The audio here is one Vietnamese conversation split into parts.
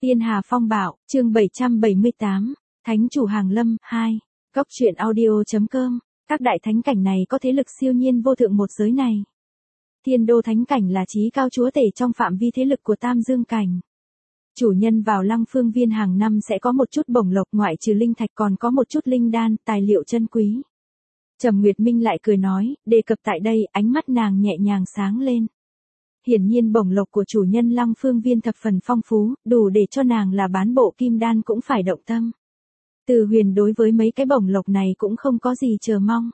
Tiên Hà Phong Bạo, chương 778, Thánh chủ Hàng Lâm, 2, Cốc truyện audio.com, các đại thánh cảnh này có thế lực siêu nhiên vô thượng một giới này. Thiên đô thánh cảnh là chí cao chúa tể trong phạm vi thế lực của Tam Dương cảnh. Chủ nhân vào Lăng Phương Viên hàng năm sẽ có một chút bổng lộc, ngoại trừ linh thạch còn có một chút linh đan, tài liệu chân quý. Trầm Nguyệt Minh lại cười nói, đề cập tại đây, ánh mắt nàng nhẹ nhàng sáng lên. Hiển nhiên bổng lộc của chủ nhân Lăng Phương Viên thập phần phong phú, đủ để cho nàng là bán bộ kim đan cũng phải động tâm. Từ Huyền đối với mấy cái bổng lộc này cũng không có gì chờ mong.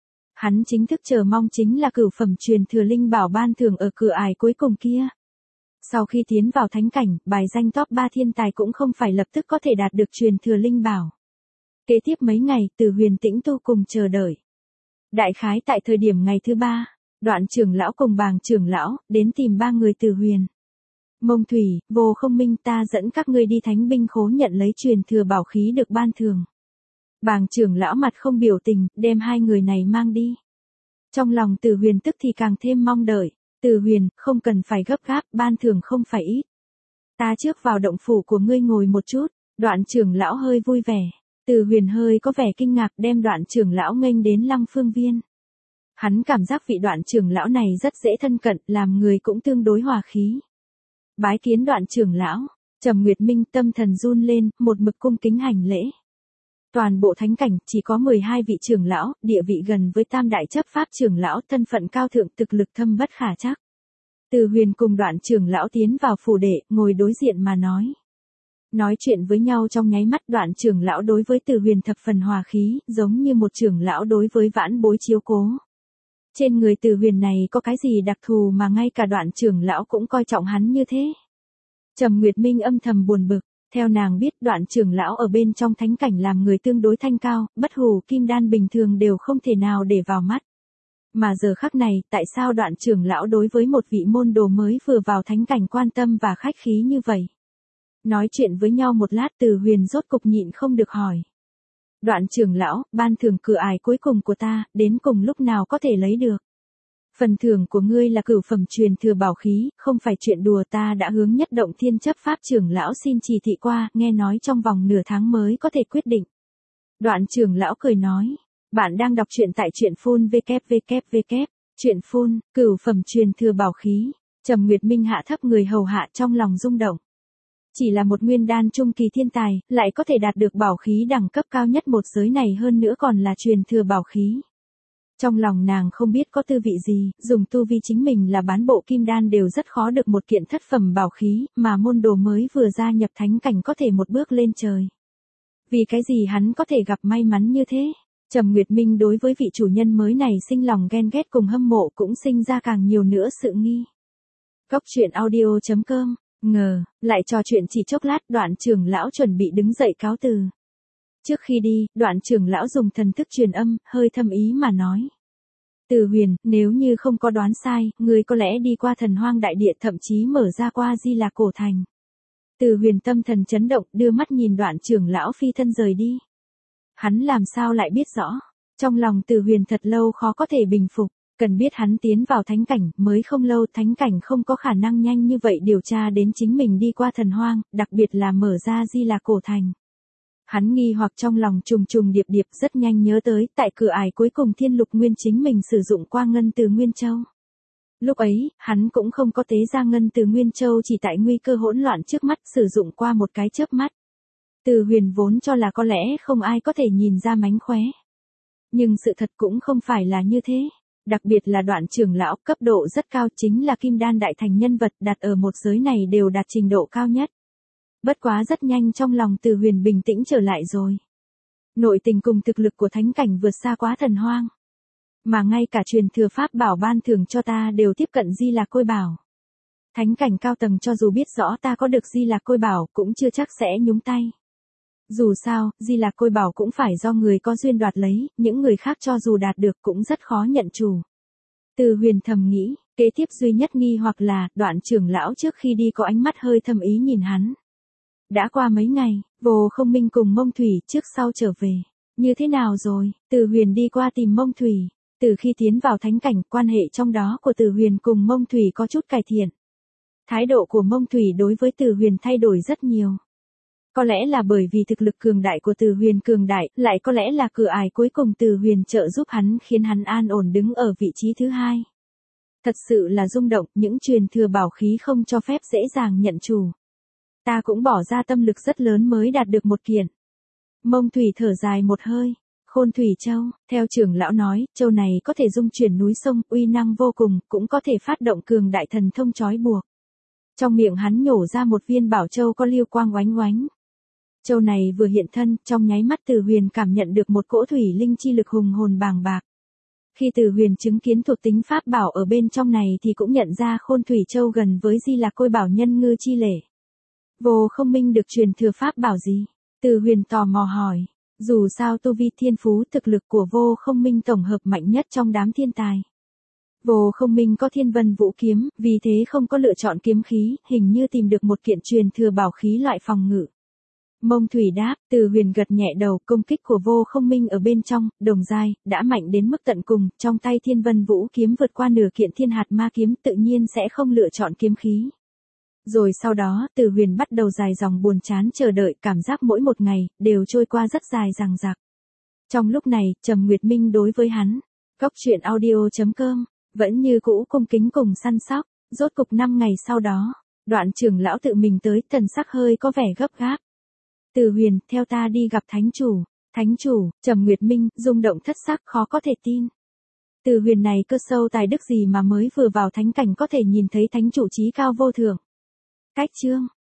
Hắn chính thức chờ mong chính là cửu phẩm truyền thừa linh bảo ban thưởng ở cửa ải cuối cùng kia. Sau khi tiến vào thánh cảnh, bài danh top 3 thiên tài cũng không phải lập tức có thể đạt được truyền thừa linh bảo. Kế tiếp mấy ngày, Từ Huyền tĩnh tu cùng chờ đợi. Đại khái tại thời điểm ngày thứ 3, Đoạn trưởng lão cùng Bàng trưởng lão đến tìm ba người Từ Huyền. Mông Thủy, Vô Không Minh, ta dẫn các ngươi đi thánh binh khố nhận lấy truyền thừa bảo khí được ban thưởng. Bàng trưởng lão mặt không biểu tình, đem hai người này mang đi. Trong lòng Từ Huyền tức thì càng thêm mong đợi. Từ Huyền, không cần phải gấp gáp, ban thưởng không phải ít. Ta trước vào động phủ của ngươi ngồi một chút. Đoạn trưởng lão hơi vui vẻ. Từ Huyền hơi có vẻ kinh ngạc, đem Đoạn trưởng lão nghênh đến Lăng Phương Viên. Hắn cảm giác vị Đoạn trưởng lão này rất dễ thân cận, làm người cũng tương đối hòa khí. Bái kiến Đoạn trưởng lão. Trầm Nguyệt Minh tâm thần run lên, một mực cung kính hành lễ. Toàn bộ thánh cảnh chỉ có 12 vị trưởng lão, địa vị gần với tam đại chấp pháp trưởng lão, thân phận cao thượng, thực lực thâm bất khả trắc. Từ Huyền cùng Đoạn trưởng lão tiến vào phủ đệ, ngồi đối diện mà nói. Nói chuyện với nhau trong nháy mắt, Đoạn trưởng lão đối với Từ Huyền thập phần hòa khí, giống như một trưởng lão đối với vãn bối chiếu cố. Trên người Từ Huyền này có cái gì đặc thù mà ngay cả Đoạn trưởng lão cũng coi trọng hắn như thế? Trầm Nguyệt Minh âm thầm buồn bực. Theo nàng biết, Đoạn trưởng lão ở bên trong thánh cảnh làm người tương đối thanh cao, bất hủ kim đan bình thường đều không thể nào để vào mắt. Mà giờ khắc này, tại sao Đoạn trưởng lão đối với một vị môn đồ mới vừa vào thánh cảnh quan tâm và khách khí như vậy? Nói chuyện với nhau một lát, Từ Huyền rốt cục nhịn không được hỏi. Đoạn trưởng lão, ban thưởng cửa ải cuối cùng của ta, đến cùng lúc nào có thể lấy được? Phần thưởng của ngươi là cửu phẩm truyền thừa bảo khí, không phải chuyện đùa, ta đã hướng Nhất Động Thiên chấp pháp trưởng lão xin chỉ thị qua, nghe nói trong vòng nửa tháng mới có thể quyết định. Đoạn trưởng lão cười nói, bạn đang đọc truyện tại truyện phun www. Truyện phun, cửu phẩm truyền thừa bảo khí. Trầm Nguyệt Minh hạ thấp người hầu hạ, trong lòng rung động. Chỉ là một nguyên đan trung kỳ thiên tài, lại có thể đạt được bảo khí đẳng cấp cao nhất một giới này, hơn nữa còn là truyền thừa bảo khí. Trong lòng nàng không biết có tư vị gì, dùng tu vi chính mình là bán bộ kim đan đều rất khó được một kiện thất phẩm bảo khí, mà môn đồ mới vừa gia nhập thánh cảnh có thể một bước lên trời. Vì cái gì hắn có thể gặp may mắn như thế? Trầm Nguyệt Minh đối với vị chủ nhân mới này sinh lòng ghen ghét cùng hâm mộ, cũng sinh ra càng nhiều nữa sự nghi. Cốc truyện audio.com, ngờ, lại trò chuyện chỉ chốc lát, Đoạn trưởng lão chuẩn bị đứng dậy cáo từ. Trước khi đi, Đoạn trưởng lão dùng thần thức truyền âm, hơi thâm ý mà nói. Từ Huyền, nếu như không có đoán sai, ngươi có lẽ đi qua Thần Hoang đại địa, thậm chí mở ra qua Di Lạc cổ thành. Từ Huyền tâm thần chấn động, đưa mắt nhìn Đoạn trưởng lão phi thân rời đi. Hắn làm sao lại biết rõ? Trong lòng Từ Huyền thật lâu khó có thể bình phục, cần biết hắn tiến vào thánh cảnh, mới không lâu, thánh cảnh không có khả năng nhanh như vậy điều tra đến chính mình đi qua Thần Hoang, đặc biệt là mở ra Di Lạc cổ thành. Hắn nghi hoặc trong lòng trùng trùng điệp điệp, rất nhanh nhớ tới, tại cửa ải cuối cùng Thiên Lục Nguyên chính mình sử dụng qua ngân từ Nguyên Châu. Lúc ấy, hắn cũng không có tế ra ngân từ Nguyên Châu, chỉ tại nguy cơ hỗn loạn trước mắt sử dụng qua một cái chớp mắt. Từ Huyền vốn cho là có lẽ không ai có thể nhìn ra mánh khóe. Nhưng sự thật cũng không phải là như thế. Đặc biệt là Đoạn trưởng lão, cấp độ rất cao, chính là kim đan đại thành nhân vật, đặt ở một giới này đều đạt trình độ cao nhất. Bất quá rất nhanh trong lòng Từ Huyền bình tĩnh trở lại rồi. Nội tình cùng thực lực của thánh cảnh vượt xa quá Thần Hoang. Mà ngay cả truyền thừa pháp bảo ban thưởng cho ta đều tiếp cận Di Lạc Côi Bảo. Thánh cảnh cao tầng cho dù biết rõ ta có được Di Lạc Côi Bảo cũng chưa chắc sẽ nhúng tay. Dù sao, Di Lạc Côi Bảo cũng phải do người có duyên đoạt lấy, những người khác cho dù đạt được cũng rất khó nhận chủ. Từ Huyền thầm nghĩ, kế tiếp duy nhất nghi hoặc là, Đoạn trưởng lão trước khi đi có ánh mắt hơi thâm ý nhìn hắn. Đã qua mấy ngày, Vô Không Minh cùng Mông Thủy trước sau trở về. Như thế nào rồi? Từ Huyền đi qua tìm Mông Thủy. Từ khi tiến vào thánh cảnh, quan hệ trong đó của Từ Huyền cùng Mông Thủy có chút cải thiện. Thái độ của Mông Thủy đối với Từ Huyền thay đổi rất nhiều. Có lẽ là bởi vì thực lực cường đại của Từ Huyền cường đại, lại có lẽ là cửa ải cuối cùng Từ Huyền trợ giúp hắn khiến hắn an ổn đứng ở vị trí thứ hai. Thật sự là rung động, những truyền thừa bảo khí không cho phép dễ dàng nhận chủ. Ta cũng bỏ ra tâm lực rất lớn mới đạt được một kiện. Mông Thủy thở dài một hơi. Khôn Thủy Châu, theo trưởng lão nói, châu này có thể dung chuyển núi sông, uy năng vô cùng, cũng có thể phát động cường đại thần thông trói buộc. Trong miệng hắn nhổ ra một viên bảo châu có lưu quang oánh oánh. Châu này vừa hiện thân, trong nháy mắt Từ Huyền cảm nhận được một cỗ thủy linh chi lực hùng hồn bàng bạc. Khi Từ Huyền chứng kiến thuộc tính pháp bảo ở bên trong này thì cũng nhận ra Khôn Thủy Châu gần với Di Lạc Côi Bảo Nhân Ngư chi lễ. Vô Không Minh được truyền thừa pháp bảo gì? Từ Huyền tò mò hỏi. Dù sao tu vi thiên phú thực lực của Vô Không Minh tổng hợp mạnh nhất trong đám thiên tài. Vô Không Minh có Thiên Vân Vũ Kiếm, vì thế không có lựa chọn kiếm khí, hình như tìm được một kiện truyền thừa bảo khí loại phòng ngự. Mông Thủy đáp, Từ Huyền gật nhẹ đầu, công kích của Vô Không Minh ở bên trong, đồng giai, đã mạnh đến mức tận cùng, trong tay Thiên Vân Vũ Kiếm vượt qua nửa kiện Thiên Hạt Ma Kiếm, tự nhiên sẽ không lựa chọn kiếm khí. Rồi sau đó, Từ Huyền bắt đầu dài dòng buồn chán chờ đợi, cảm giác mỗi một ngày, đều trôi qua rất dài dằng dặc. Trong lúc này, Trầm Nguyệt Minh đối với hắn, Góc Truyện Audio.com, vẫn như cũ cung kính cùng săn sóc, rốt cục 5 ngày sau đó, Đoạn trưởng lão tự mình tới, thần sắc hơi có vẻ gấp gáp. Từ Huyền, theo ta đi gặp thánh chủ. Thánh chủ, Trầm Nguyệt Minh, rung động thất sắc khó có thể tin. Từ Huyền này cơ sâu tài đức gì mà mới vừa vào thánh cảnh có thể nhìn thấy thánh chủ trí cao vô thượng. Cách chương